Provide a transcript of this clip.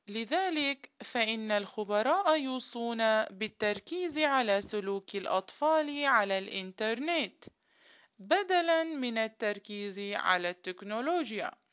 لذلك فإن الخبراء يوصون بالتركيز على سلوك الأطفال على الإنترنت بدلاً من التركيز على التكنولوجيا.